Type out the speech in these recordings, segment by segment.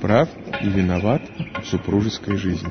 прав и виноват в супружеской жизни.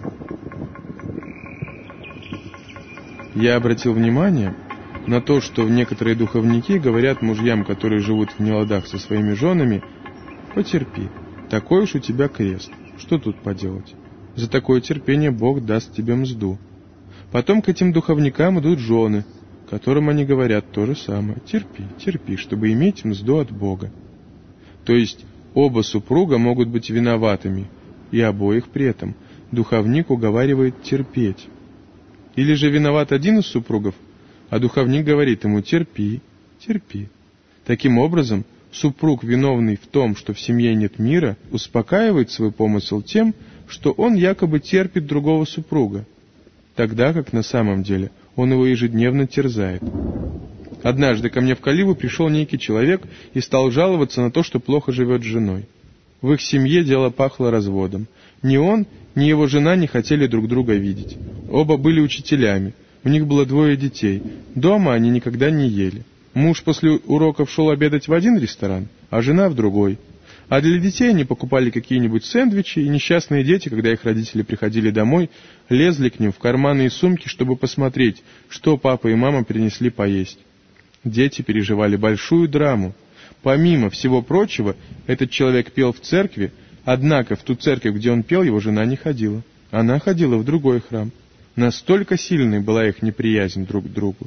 Я обратил внимание на то, что некоторые духовники говорят мужьям, которые живут в неладах со своими женами: «Потерпи, такой уж у тебя крест, что тут поделать? За такое терпение Бог даст тебе мзду». Потом к этим духовникам идут жены, которым они говорят то же самое: «Терпи, терпи, чтобы иметь мзду от Бога». То есть оба супруга могут быть виноватыми, и обоих при этом духовник уговаривает терпеть. Или же виноват один из супругов, а духовник говорит ему: терпи, терпи. Таким образом, супруг, виновный в том, что в семье нет мира, успокаивает свой помысел тем, что он якобы терпит другого супруга, тогда как на самом деле он его ежедневно терзает. Однажды ко мне в Калигу пришел некий человек и стал жаловаться на то, что плохо живет с женой. В их семье дело пахло разводом. Ни он, ни его жена не хотели друг друга видеть. Оба были учителями, у них было 2 детей. Дома они никогда не ели. Муж после уроков шел обедать в один ресторан, а жена в другой. А для детей они покупали какие-нибудь сэндвичи, и несчастные дети, когда их родители приходили домой, лезли к ним в карманы и сумки, чтобы посмотреть, что папа и мама принесли поесть. Дети переживали большую драму. Помимо всего прочего, этот человек пел в церкви, однако в ту церковь, где он пел, его жена не ходила. Она ходила в другой храм. Настолько сильной была их неприязнь друг к другу.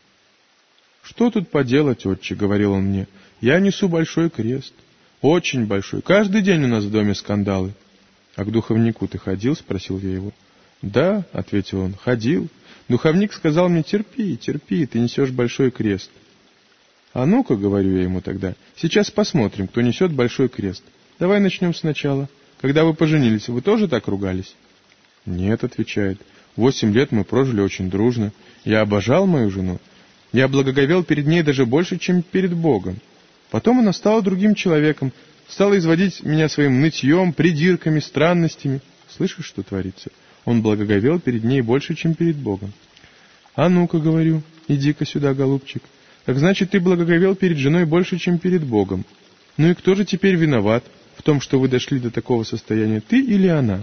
«Что тут поделать, отче?» — говорил он мне. «Я несу большой крест. Очень большой. Каждый день у нас в доме скандалы». «А к духовнику ты ходил?» — спросил я его. «Да», — ответил он, — «ходил. Духовник сказал мне: терпи, терпи, ты несешь большой крест». «А ну-ка, — говорю я ему тогда, — сейчас посмотрим, кто несет большой крест. Давай начнем сначала. Когда вы поженились, вы тоже так ругались?» «Нет, — отвечает, — 8 лет мы прожили очень дружно. Я обожал мою жену. Я благоговел перед ней даже больше, чем перед Богом. Потом она стала другим человеком, стала изводить меня своим нытьем, придирками, странностями. Слышишь, что творится? Он благоговел перед ней больше, чем перед Богом. А ну-ка, — говорю, — иди-ка сюда, голубчик. Так значит, ты благоговел перед женой больше, чем перед Богом. Ну и кто же теперь виноват в том, что вы дошли до такого состояния, ты или она?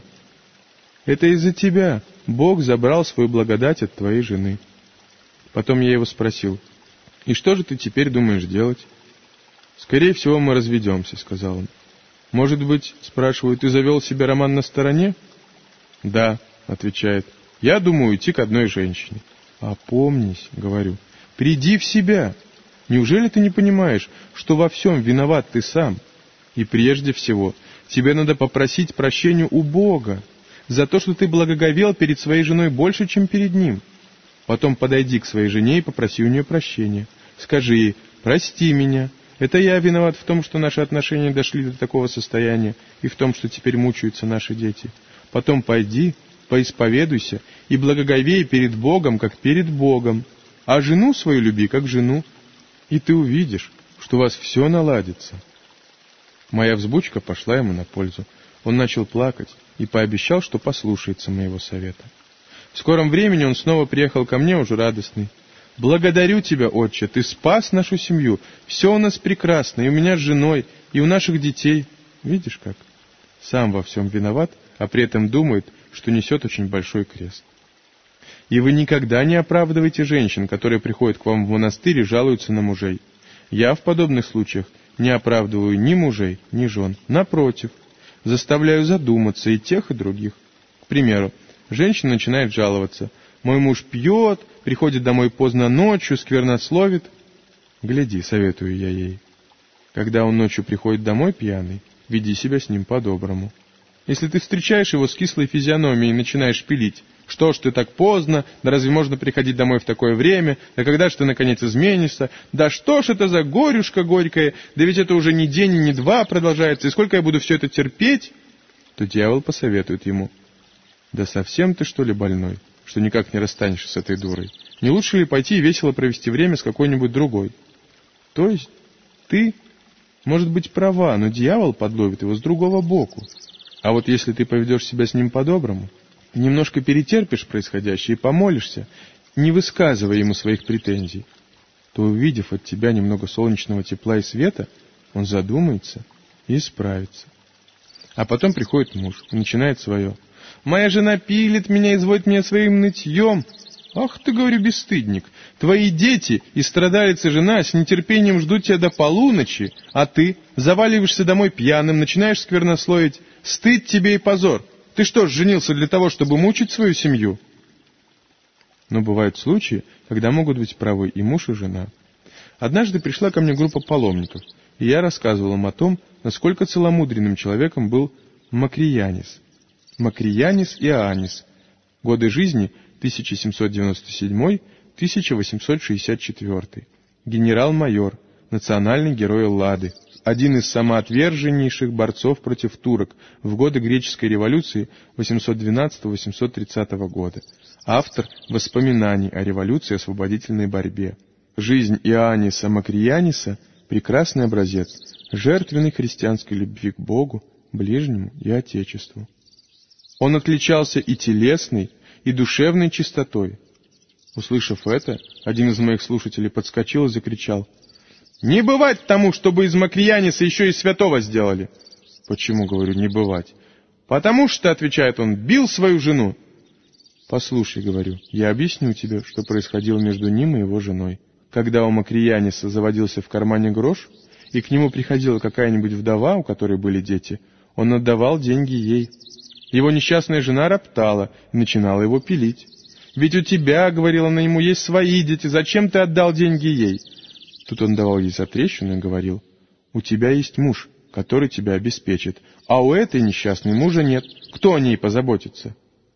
Это из-за тебя Бог забрал свою благодать от твоей жены». Потом я его спросил: «И что же ты теперь думаешь делать?» «Скорее всего, мы разведемся», — сказал он. «Может быть, — спрашиваю, — ты завел себе роман на стороне?» «Да», — отвечает, — «я думаю идти к одной женщине». «Опомнись, — говорю, — приди в себя. Неужели ты не понимаешь, что во всем виноват ты сам? И прежде всего, тебе надо попросить прощения у Бога за то, что ты благоговел перед своей женой больше, чем перед Ним. Потом подойди к своей жене и попроси у нее прощения. Скажи ей: прости меня, это я виноват в том, что наши отношения дошли до такого состояния, и в том, что теперь мучаются наши дети. Потом пойди, поисповедуйся и благоговей перед Богом, как перед Богом, а жену свою люби, как жену, и ты увидишь, что у вас все наладится». Моя взбучка пошла ему на пользу. Он начал плакать и пообещал, что послушается моего совета. В скором времени он снова приехал ко мне уже радостный. «Благодарю тебя, отче, ты спас нашу семью. Все у нас прекрасно, и у меня с женой, и у наших детей». Видишь как? Сам во всем виноват, а при этом думает, что несет очень большой крест. И вы никогда не оправдываете женщин, которые приходят к вам в монастырь и жалуются на мужей. Я в подобных случаях не оправдываю ни мужей, ни жен. Напротив, заставляю задуматься и тех, и других. К примеру, женщина начинает жаловаться: «Мой муж пьет, приходит домой поздно ночью, сквернословит». «Гляди, — советую я ей, — когда он ночью приходит домой пьяный, веди себя с ним по-доброму. Если ты встречаешь его с кислой физиономией и начинаешь пилить: что ж ты так поздно, да разве можно приходить домой в такое время, да когда ж ты наконец изменишься, да что ж это за горюшка горькая, да ведь это уже не день и не два продолжается, и сколько я буду все это терпеть», то дьявол посоветует ему: «Да совсем ты, что ли, больной, что никак не расстанешься с этой дурой? Не лучше ли пойти и весело провести время с какой-нибудь другой?» То есть ты, может быть, права, но дьявол подловит его с другого боку. А вот если ты поведешь себя с ним по-доброму, немножко перетерпишь происходящее и помолишься, не высказывая ему своих претензий, то, увидев от тебя немного солнечного тепла и света, он задумается и исправится. А потом приходит муж и начинает свое. «Моя жена пилит меня, изводит меня своим нытьем». «Ах ты, говорю, бесстыдник, твои дети и страдалица жена с нетерпением ждут тебя до полуночи, а ты заваливаешься домой пьяным, начинаешь сквернословить. Стыд тебе и позор. Ты что ж, женился для того, чтобы мучить свою семью?» Но бывают случаи, когда могут быть правы и муж, и жена. Однажды пришла ко мне группа паломников, и я рассказывал им о том, насколько целомудренным человеком был Макриянис. Макриянис Иоаннис. Годы жизни 1797-1864. Генерал-майор, национальный герой Эллады, один из самоотверженнейших борцов против турок в годы греческой революции 812-830 года. Автор воспоминаний о революции и освободительной борьбе. Жизнь Иоанниса Макрияниса – прекрасный образец жертвенной христианской любви к Богу, ближнему и Отечеству. Он отличался и телесной, и душевной чистотой. Услышав это, один из моих слушателей подскочил и закричал: «Не бывать тому, чтобы из Макрияниса еще и святого сделали!» «Почему, — говорю, — не бывать?» «Потому что, — отвечает он, — бил свою жену». «Послушай, — говорю, — я объясню тебе, что происходило между ним и его женой. Когда у Макрияниса заводился в кармане грош, и к нему приходила какая-нибудь вдова, у которой были дети, он отдавал деньги ей. Его несчастная жена роптала и начинала его пилить. «Ведь у тебя, — говорила она ему, — есть свои дети, зачем ты отдал деньги ей?» Тут он давал ей затрещину и говорил: «У тебя есть муж, который тебя обеспечит, а у этой несчастной мужа нет. Кто о ней позаботится?»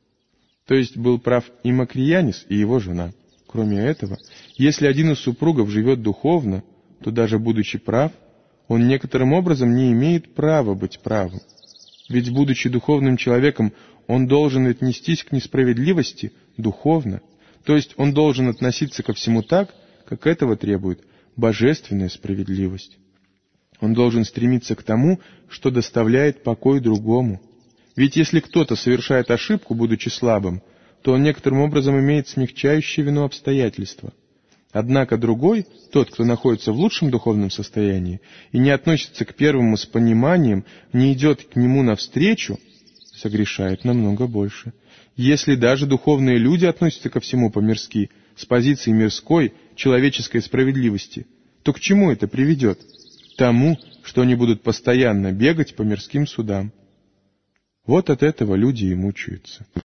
То есть был прав и Макриянис, и его жена. Кроме этого, если один из супругов живет духовно, то даже будучи прав, он некоторым образом не имеет права быть правым. Ведь, будучи духовным человеком, он должен отнестись к несправедливости духовно, то есть он должен относиться ко всему так, как этого требует божественная справедливость. Он должен стремиться к тому, что доставляет покой другому. Ведь если кто-то совершает ошибку, будучи слабым, то он некоторым образом имеет смягчающее вину обстоятельства. Однако другой, тот, кто находится в лучшем духовном состоянии и не относится к первому с пониманием, не идет к нему навстречу, согрешает намного больше. Если даже духовные люди относятся ко всему по-мирски, с позиции мирской, человеческой справедливости, то к чему это приведет? К тому, что они будут постоянно бегать по мирским судам. Вот от этого люди и мучаются.